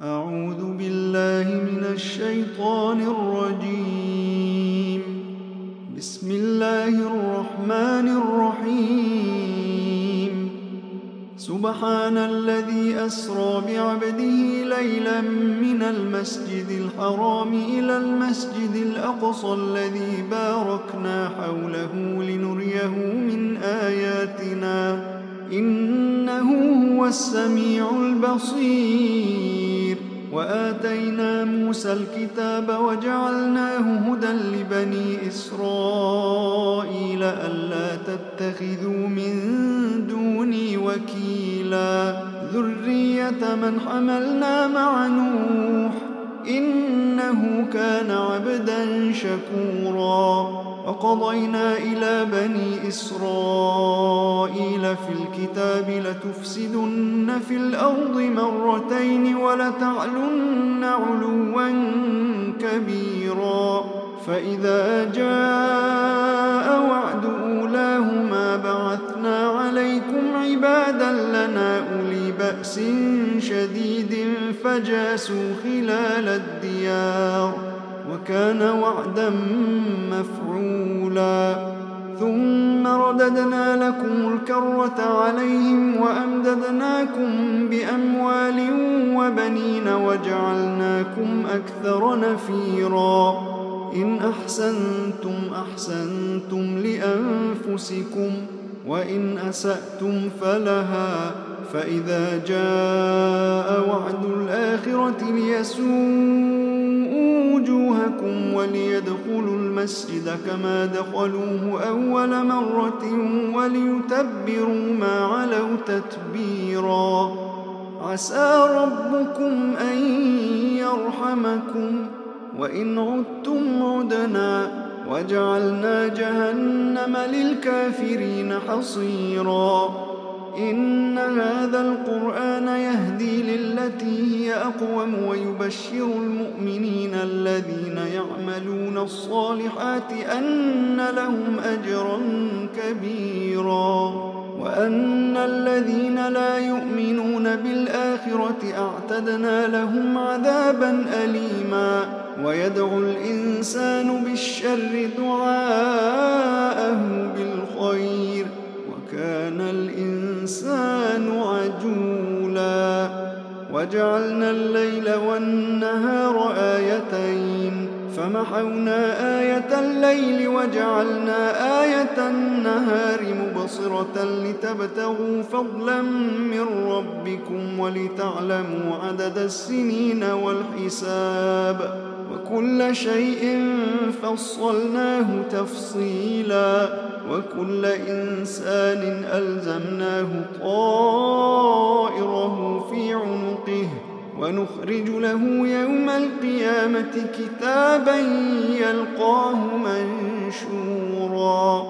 أعوذ بالله من الشيطان الرجيم. بسم الله الرحمن الرحيم. سبحان الذي أسرى بعبده ليلا من المسجد الحرام إلى المسجد الأقصى الذي باركنا حوله لنريه من آياتنا إنه هو السميع البصير. وآتينا موسى الكتاب وجعلناه هدى لبني إسرائيل ألا تتخذوا من دوني وكيلا ذرية من حملنا مع نوح إنه كان عبدا شكورا. وقضينا إلى بني إسرائيل في الكتاب لتفسدن في الأرض مرتين ولتعلن علوا كبيرا. فإذا جاء وعد أولاهما بعثنا عليكم عبادا لنا أولي بأس شديد فجاسوا خلال الديار وكان وعدا مفعولا. ثم رددنا لكم الكرة عليهم وأمددناكم بأموال وبنين وجعلناكم أكثر نفيرا. إن أحسنتم أحسنتم لأنفسكم وإن أسأتم فلها. فإذا جاء وعد الآخرة ليسوءوا وجوهكم وليدخلوا المسجد كما دخلوه أول مرة وليتبروا ما علوا تتبيرا. عسى ربكم أن يرحمكم وإن عدتم عدنا وجعلنا جهنم للكافرين حصيرا. إن هذا القرآن يهدي للتي هي أقوم ويبشر المؤمنين الذين يعملون الصالحات أن لهم أجرا كبيرا وأن الذين لا يؤمنون بالآخرة أعتدنا لهم عذابا أليما. ويدعو الإنسان بالشر دعاءه بالخير وكان الإنسان عجولا. وجعلنا الليل والنهار آيتين فمحونا آية الليل وجعلنا آية النهار مبصرة لتبتغوا فضلا من ربكم ولتعلموا عدد السنين والحساب وكل شيء فصلناه تفصيلا. وكل إنسان ألزمناه طائره في عنقه ونخرج له يوم القيامة كتابا يلقاه منشورا.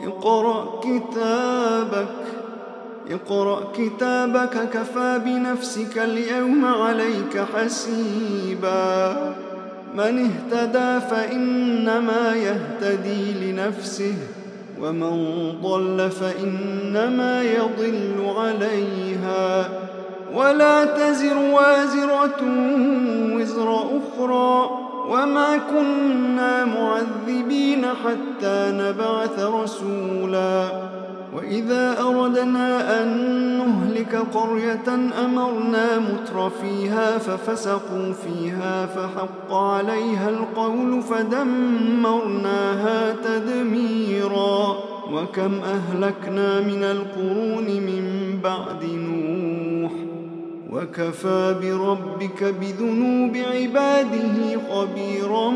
اقرأ كتابك كفى بنفسك اليوم عليك حسيبا. من اهتدى فإنما يهتدي لنفسه ومن ضل فإنما يضل عليها ولا تزر وازرة وزر أخرى وما كنا معذبين حتى نبعث رسولا. وإذا أردنا أن نهلك قرية أمرنا مترفيها ففسقوا فيها فحق عليها القول فدمرناها تدميرا. وكم أهلكنا من القرون من بعد نوح وكفى بربك بذنوب عباده خبيرا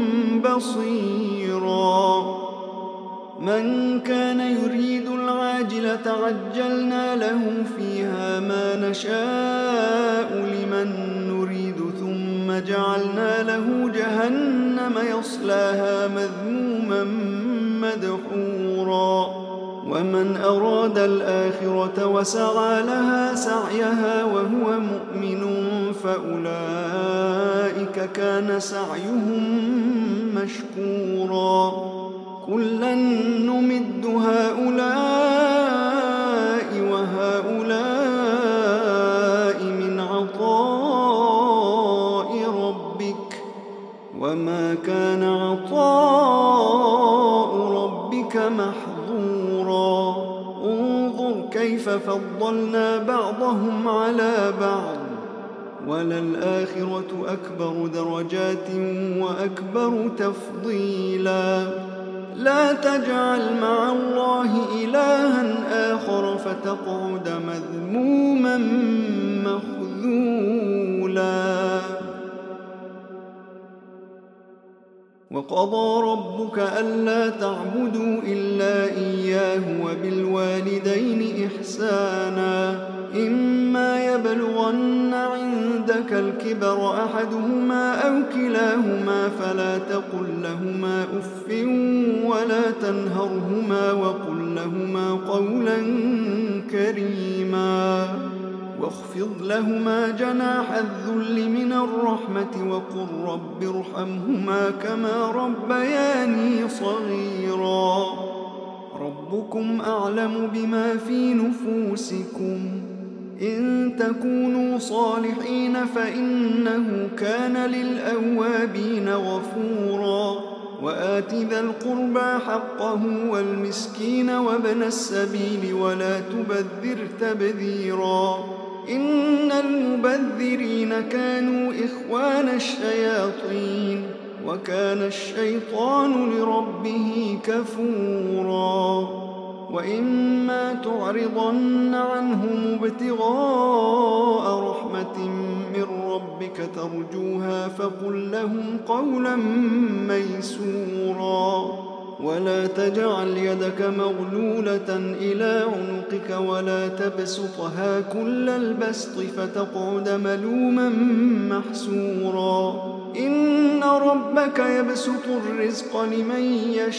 بصيرا. من كان يريد العاجلة عجلنا له فيها ما نشاء لمن نريد ثم جعلنا له جهنم يصلاها مذموما مدحورا. ومن أراد الآخرة وسعى لها سعيها وهو مؤمن فأولئك كان سعيهم مشكورا. كلا نمد هؤلاء وهؤلاء من عطاء كيف فضلنا بعضهم على بعض وللآخرة أكبر درجات وأكبر تفضيلا لا تجعل مع الله إلها آخر فتقعد مذموما مخذولا وقضى ربك ألا تعبدوا إلا إياه وبالوالدين إحسانا إما يبلغن عندك الكبر أحدهما أو كلاهما فلا تقل لهما أف ولا تنهرهما وقل لهما قولا كريما واخفض لهما جناح الذل من الرحمة وقل رب ارحمهما كما ربياني صغيرا ربكم أعلم بما في نفوسكم إن تكونوا صالحين فإنه كان للأوابين غفورا وآت ذا القربى حقه والمسكين وابن السبيل ولا تبذر تبذيرا إن المبذرين كانوا إخوان الشياطين وكان الشيطان لربه كفورا وإما تعرضن عنهم ابتغاء رحمة من ربك ترجوها فقل لهم قولا ميسورا ولا تجعل يدك مغلولة إلى عنقك ولا تبسطها كل البسط فتقعد ملوما محسورا إن ربك يبسط الرزق لمن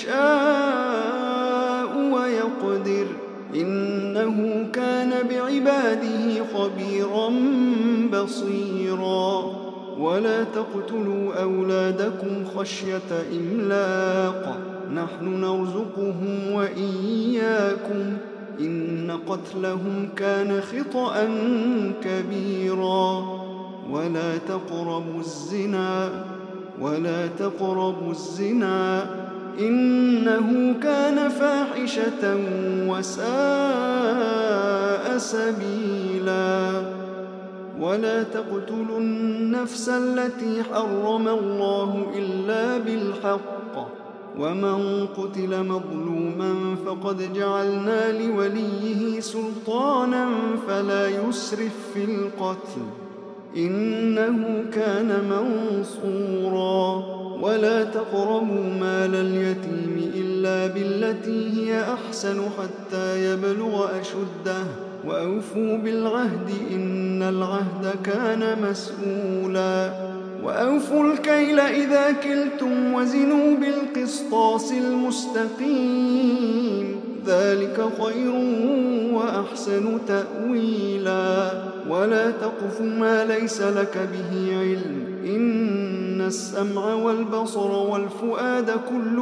يشاء ويقدر إنه كان بعباده خبيرا بصيرا ولا تقتلوا أولادكم خشية إملاق نحن نرزقهم وإياكم إن قتلهم كان خطأ كبيرا ولا تقربوا الزنا إنه كان فاحشة وساء سبيلا ولا تقتلوا النفس التي حرم الله إلا بالحق ومن قتل مظلوما فقد جعلنا لوليه سلطانا فلا يسرف في القتل إنه كان منصورا ولا تقربوا مال اليتيم إلا بالتي هي أحسن حتى يبلغ أشده وأوفوا بالعهد إن العهد كان مسؤولا وأوفوا الكيل إذا كلتم وزنوا بالقسطاس المستقيم ذلك خير وأحسن تأويلا ولا تقف ما ليس لك به علم إن السمع والبصر والفؤاد كل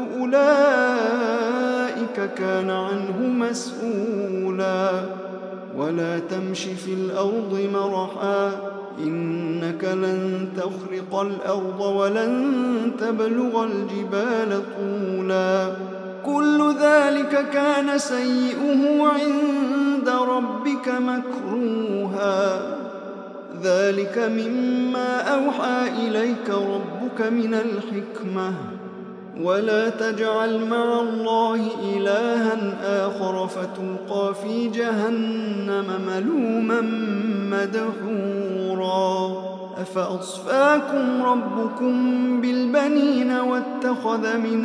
أولئك كان عنه مسؤولا ولا تمش في الأرض مرحا إنك لن تخرق الأرض ولن تبلغ الجبال طولا كل ذلك كان سيئه عند ربك مكروها ذلك مما أوحى إليك ربك من الحكمة ولا تجعل مع الله إلها آخر فتلقى في جهنم ملوما مدحورا أفأصفاكم ربكم بالبنين واتخذ من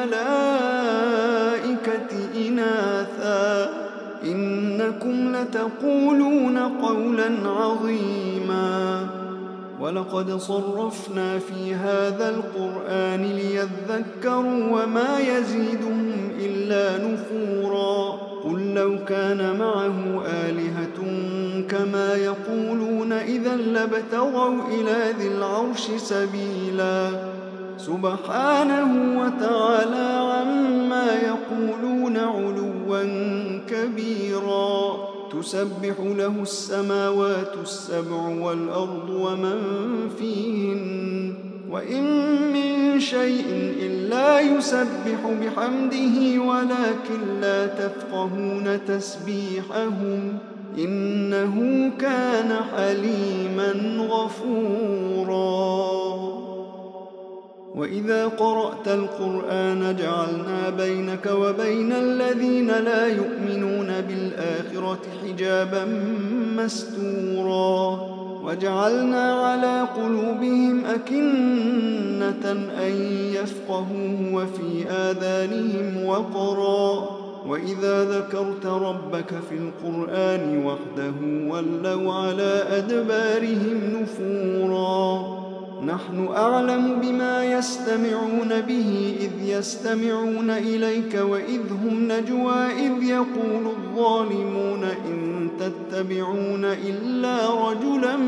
الملائكة إناثا إنكم لتقولون قولا عظيما ولقد صرفنا في هذا القرآن ليذكروا وما يزيدهم إلا نفورا قل لو كان معه آلهة كما يقولون إذا لابتغوا إلى ذي العرش سبيلا سبحانه وتعالى عما يقولون علوا كبيرا تسبح له السماوات السبع والأرض ومن فيهن وإن من شيء إلا يسبح بحمده ولكن لا تفقهون تسبيحهم إنه كان حليما غفورا. وإذا قرأت القرآن جعلنا بينك وبين الذين لا يؤمنون بالآخرة حجابا مستورا وجعلنا على قلوبهم أكنة أن يفقهوه وفي آذانهم وقرا وإذا ذكرت ربك في القرآن وحده ولوا على أدبارهم نفورا. نحن أعلم بما يستمعون به إذ يستمعون إليك وإذ هم نجوى إذ يقول الظالمون إن تتبعون إلا رجلا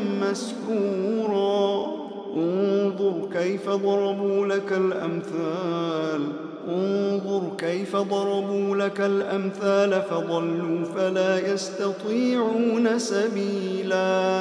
مسحورا. انظر كيف ضربوا لك الأمثال فضلوا فلا يستطيعون سبيلا.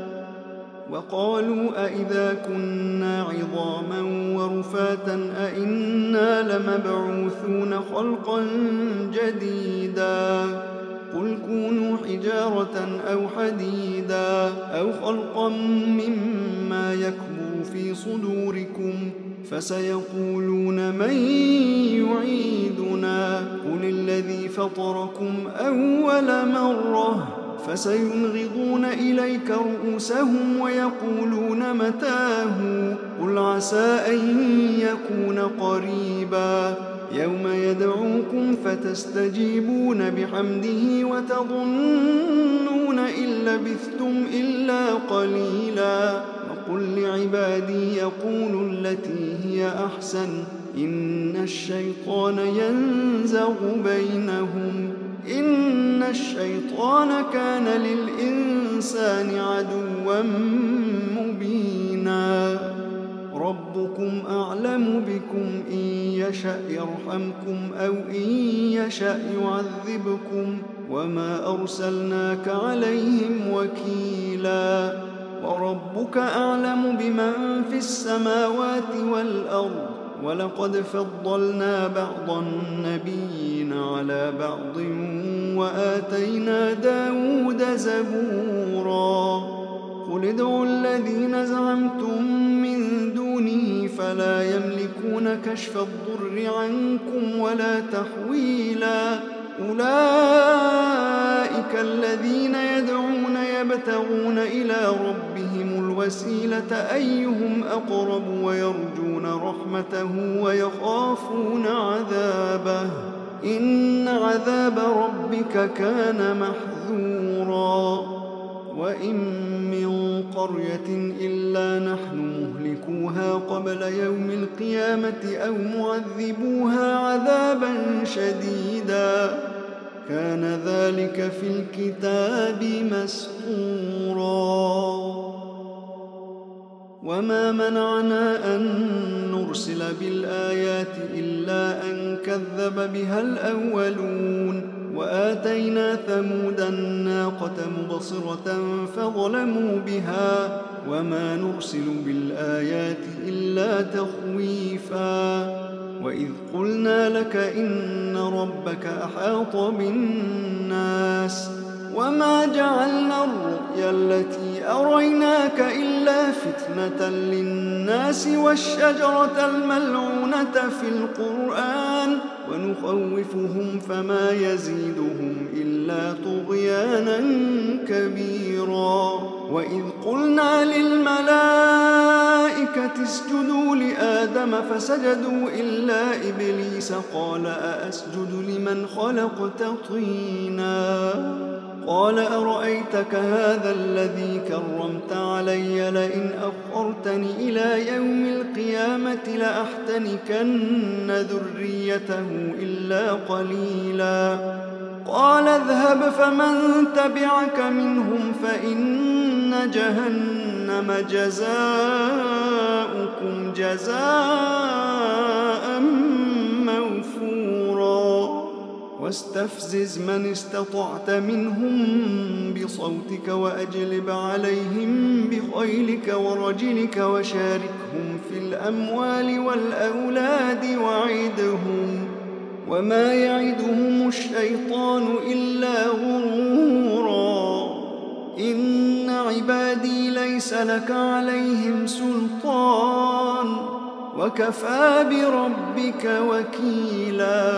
وقالوا أئذا كنا عظاما ورفاتا أئنا لمبعوثون خلقا جديدا قل كونوا حجارة أو حديدا أو خلقا مما يكبر في صدوركم فسيقولون من يعيدنا قل الذي فطركم أول مرة فسينغضون إليك رؤوسهم ويقولون متاه قل عسى أن يكون قريبا يوم يدعوكم فتستجيبون بحمده وتظنون إن لبثتم إلا قليلا. وقل لعبادي يقولوا التي هي أحسن إن الشيطان ينزغ بينهم إن الشيطان كان للإنسان عدوا مبينا. ربكم أعلم بكم إن يشأ يرحمكم أو إن يشأ يعذبكم وما أرسلناك عليهم وكيلا. وربك أعلم بمن في السماوات والأرض ولقد فضلنا بعض النبيين على بعض وآتينا داود زبورا. قل ادعوا الذين زعمتم من دونه فلا يملكون كشف الضر عنكم ولا تحويلا. أولئك الذين يدعون يبتغون إلى ربهم الوسيلة أيهم أقرب ويرجون رحمته ويخافون عذابه إن عذاب ربك كان محذورا. وإن من قرية إلا نحن مهلكوها قبل يوم القيامة أو معذبوها عذابا شديدا كان ذلك في الكتاب مسطورا. وما منعنا أن نرسل بالآيات إلا أن كذب بها الأولون وآتينا ثمود الناقة مبصرة فظلموا بها وما نرسل بالآيات إلا تخويفا. وإذ قلنا لك إن ربك أحاط بالناس وما جعلنا الرؤيا التي أريناك إلا فتنة للناس والشجرة الملعونة في القرآن ونخوفهم فما يزيدهم إلا طغيانا كبيرا. وإذ قلنا للملائكة اسجدوا لآدم فسجدوا إلا إبليس قال أأسجد لمن خلقت طينا قال أرأيتك هذا الذي كرمت علي لئن أخرتني إلى يوم القيامة لأحتنكن ذريته إلا قليلا. قال اذهب فمن تبعك منهم فإن جهنم جزاؤكم جزاء موفورا. واستفزز من استطعت منهم بصوتك وأجلب عليهم بخيلك ورجلك وشاركهم في الأموال والأولاد وعدهم، وما يعدهم الشيطان إلا غرورا. إن عبادي ليس لك عليهم سلطان وكفى بربك وكيلا.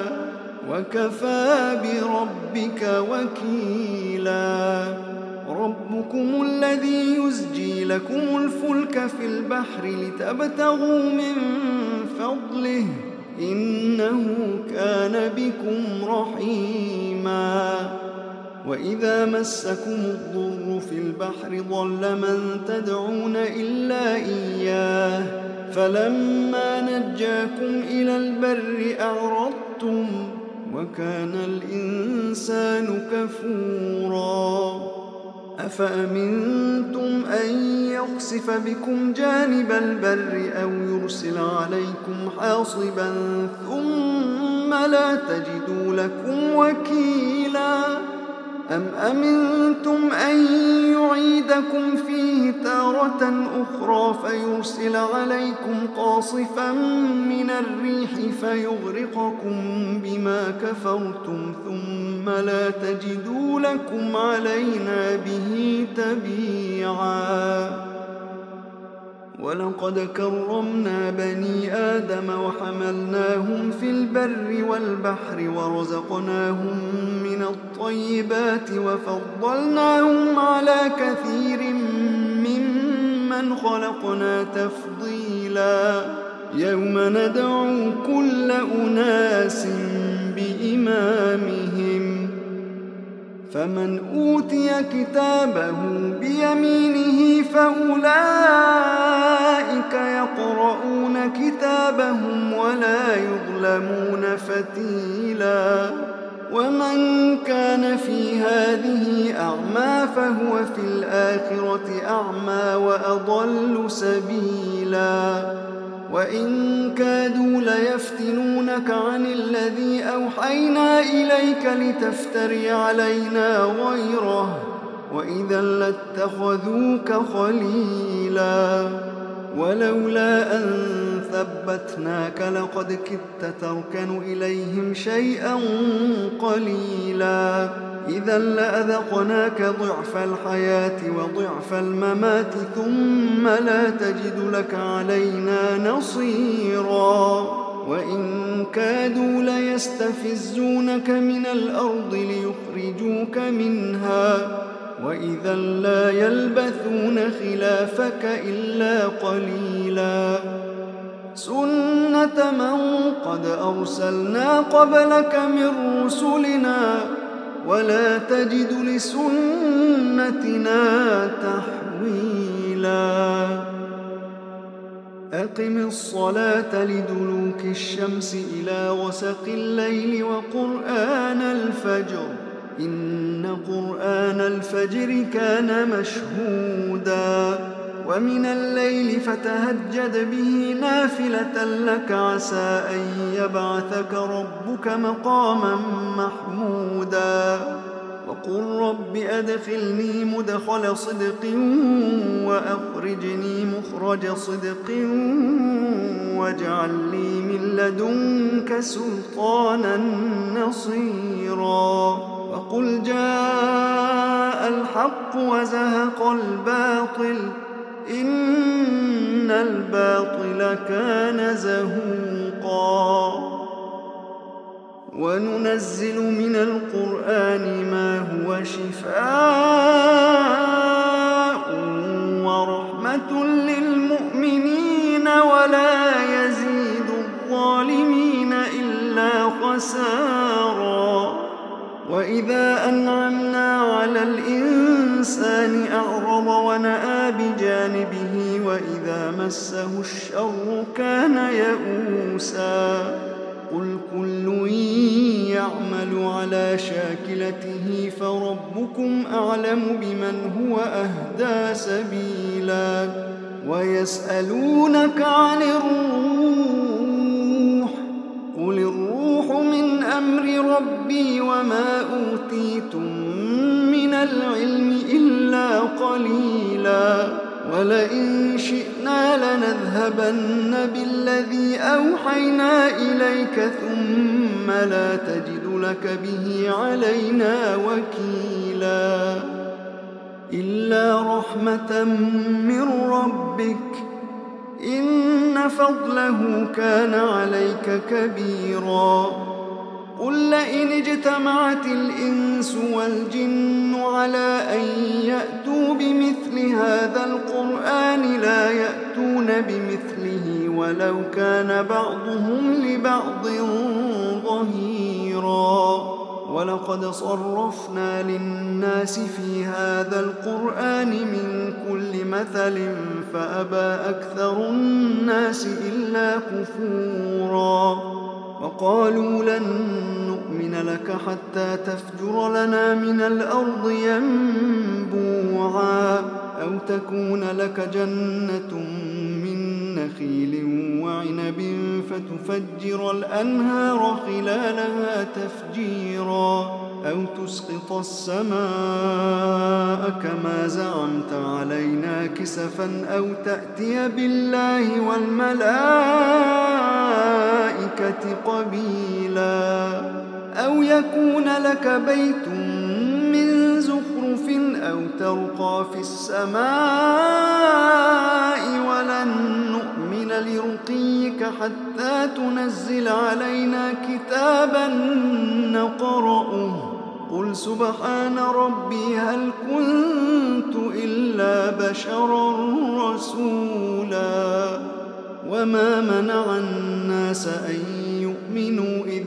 ربكم الذي يزجي لكم الفلك في البحر لتبتغوا من فضله إنه كان بكم رحيما. وإذا مسكم الضر في البحر ضل من تدعون إلا إياه، فلما نجاكم إلى البر أعرضتم وكان الإنسان كفورا. أفأمنتم أن يخسف بكم جانب البر أو يرسل عليكم حاصبا ثم لا تجدوا لكم وكيلا؟ أم أمنتم أن يعيدكم فيه تارة أخرى فيرسل عليكم قاصفا من الريح فيغرقكم بما كفرتم ثم لا تجدوا لكم علينا به تبيعا. ولقد كرمنا بني آدم وحملناهم في البر والبحر ورزقناهم من الطيبات وفضلناهم على كثير ممن خلقنا تفضيلا. يوم ندعو كل أناس بإمامهم، فمن أوتي كتابه بيمينه فأولئك يقرؤون كتابهم ولا يظلمون فتيلا. ومن كان في هذه أعمى فهو في الآخرة أعمى وأضل سبيلا. وإن كادوا ليفتنونك عن الذي أوحينا إليك لتفتري علينا غيره، وإذا لاتخذوك خليلا. ولولا أن ثبتناك لقد كدت تركن إليهم شيئا قليلا. إذا لأذقناك ضعف الحياة وضعف الممات ثم لا تجد لك علينا نصيرا. وإن كادوا ليستفزونك من الأرض ليخرجوك منها، وإذا لا يلبثون خلافك إلا قليلا. سنة من قد أرسلنا قبلك من رسلنا ولا تجد لسنتنا تحويلا. أقم الصلاة لدلوك الشمس إلى غسق الليل وقرآن الفجر إن قرآن الفجر كان مشهودا. ومن الليل فتهجد به نافلة لك عسى أن يبعثك ربك مقاما محمودا. وقل رب أدخلني مدخل صدق وأخرجني مخرج صدق واجعل لي من لدنك سلطانا نصيرا. وقل جاء الحق وزهق الباطل إن الباطل كان زهوقا. وننزل من القرآن ما هو شفاء ورحمة للمؤمنين ولا يزيد الظالمين إلا خسارا. وإذا أنعمنا على الإنسان أعرض ونأى بجانبه وإذا مسه الشر كان يئوسا. قل كل يعمل على شاكلته فربكم أعلم بمن هو أهدى سبيلا. ويسألونك عن الروح قل الروح من أمر ربي وما أوتيتم من العلم إلا قليلا ولئن شئنا لنذهبن بالذي أوحينا إليك ثم لا تجد لك به علينا وكيلا إلا رحمة من ربك إن فضله كان عليك كبيرا قل لئن اجتمعت الإنس والجن على أن يأتوا بمثل هذا القرآن لا يأتون بمثله ولو كان بعضهم لبعض ظهيرا ولقد صرفنا للناس في هذا القرآن من كل مثل فأبى أكثر الناس إلا كفورا وقالوا لن نؤمن لك حتى تفجر لنا من الأرض ينبوعا أو تكون لك جنة من نخيل وعنب فتفجر الأنهار خلالها تفجيرا أو تسقط السماء كما زعمت علينا كسفا أو تأتي بالله والملائكة قبيلا أو يكون لك بيت من زخرف أو ترقى في السماء ولن نؤمن لرقيك حتى تنزل علينا كتابا نقرأه قل سبحان ربي هل كنت إلا بشرا رسولا وما منع الناس أن يؤمنوا إذ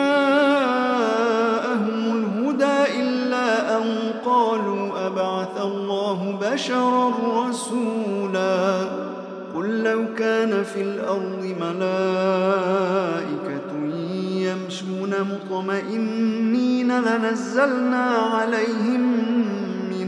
جاءهم الهدى إلا أن قالوا أبعث الله بشرا رسولا قل لو كان في الأرض ملائكة يمشون مطمئنين لنزلنا عليهم من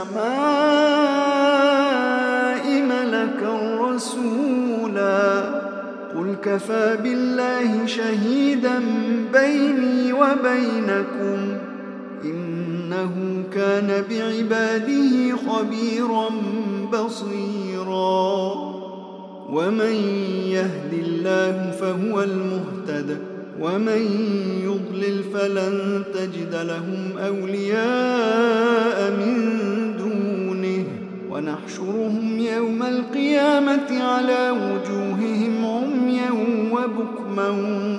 السماء ملكا رسولا قل كفى بالله شهيدا بيني وبينكم إنه كان بعباده خبيرا بصيرا ومن يهد الله فهو المهتد ومن يضلل فلن تجد لهم أولياء من دونه ونحشرهم يوم القيامة على وجوههم عميا وبكما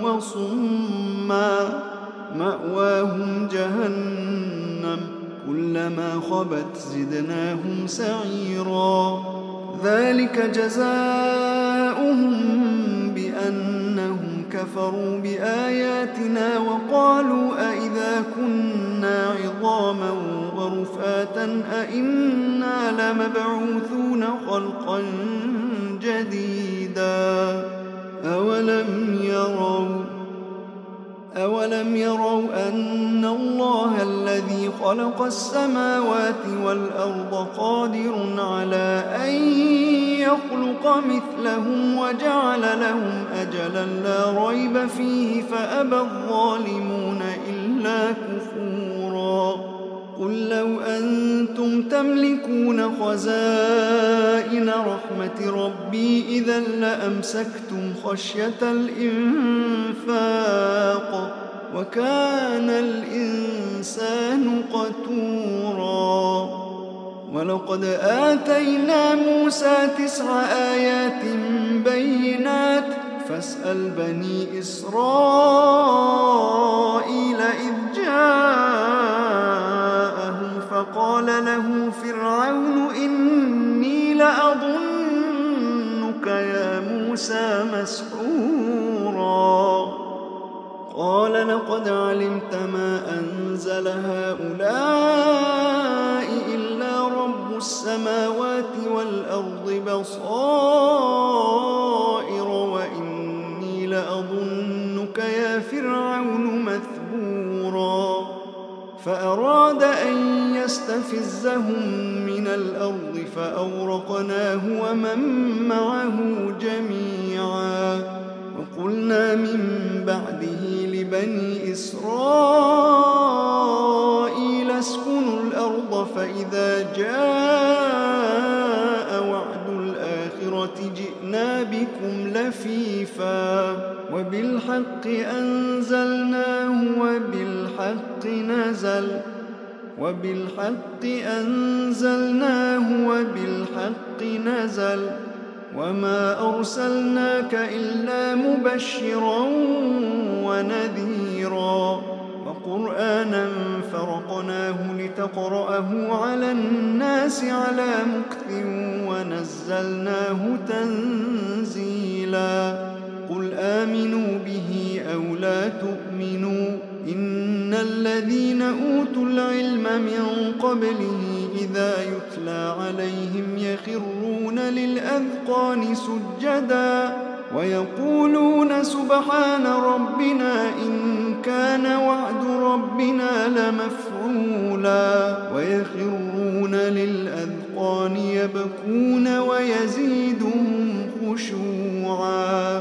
وصما مأواهم جهنم كلما خبت زدناهم سعيرا ذلك جزاؤهم بأنهم كفروا بآياتنا وقالوا أئذا كنا عظاما ورفاتا أئنا لمبعوثون خلقا جديدا أولم يروا أن الله الذي خلق السماوات والأرض قادر على أن يخلق مثلهم وجعل لهم أجلا لا ريب فيه فأبى الظالمون إلا كفورا قل لو أنتم تملكون خزائن رحمة ربي إذا لأمسكتم خشية الإنفاق وكان الإنسان قتورا ولقد آتينا موسى 9 آيات بينات فاسأل بني إسرائيل إذ جاءهم فقال له فرعون إني لأظنك يا موسى مسحورا قال لقد علمت ما أنزل هؤلاء إلا رب السماوات والأرض بصائر وإني لأظنك يا فرعون مثبورا فأراد أن يستفزهم من الأرض فأورقناه ومن معه جميعا وقلنا من بعده بني إسرائيل اسكنوا الأرض فإذا جاء وعد الآخرة جئنا بكم لفيفا وبالحق أنزلناه وبالحق نزل وما أرسلناك إلا مبشرا ونذيرا وقرآنا فرقناه لتقرأه على الناس على مكث ونزلناه تنزيلا قل آمنوا به أو لا تؤمنوا إن الذين أوتوا العلم من قبله إذا يتلى عليهم يخرون للأذقان سجدا ويقولون سبحان ربنا إن كان وعد ربنا لمفعولا ويخرون للأذقان يبكون ويزيدهم خشوعا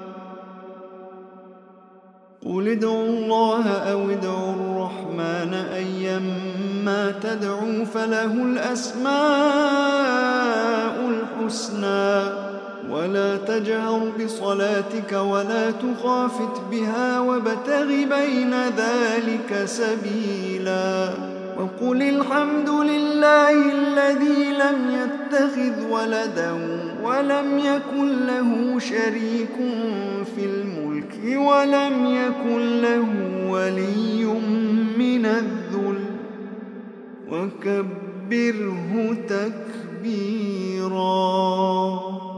قل ادعوا الله أو ادعوا الرحمن أيما تدعوا فله الأسماء الحسنى ولا تجهر بصلاتك ولا تخافت بها وابتغ بين ذلك سبيلا وقل الحمد لله الذي لم يتخذ ولدا ولم يكن له شريك في الملك ولم يكن له ولي من الذل وكبره تكبيرا.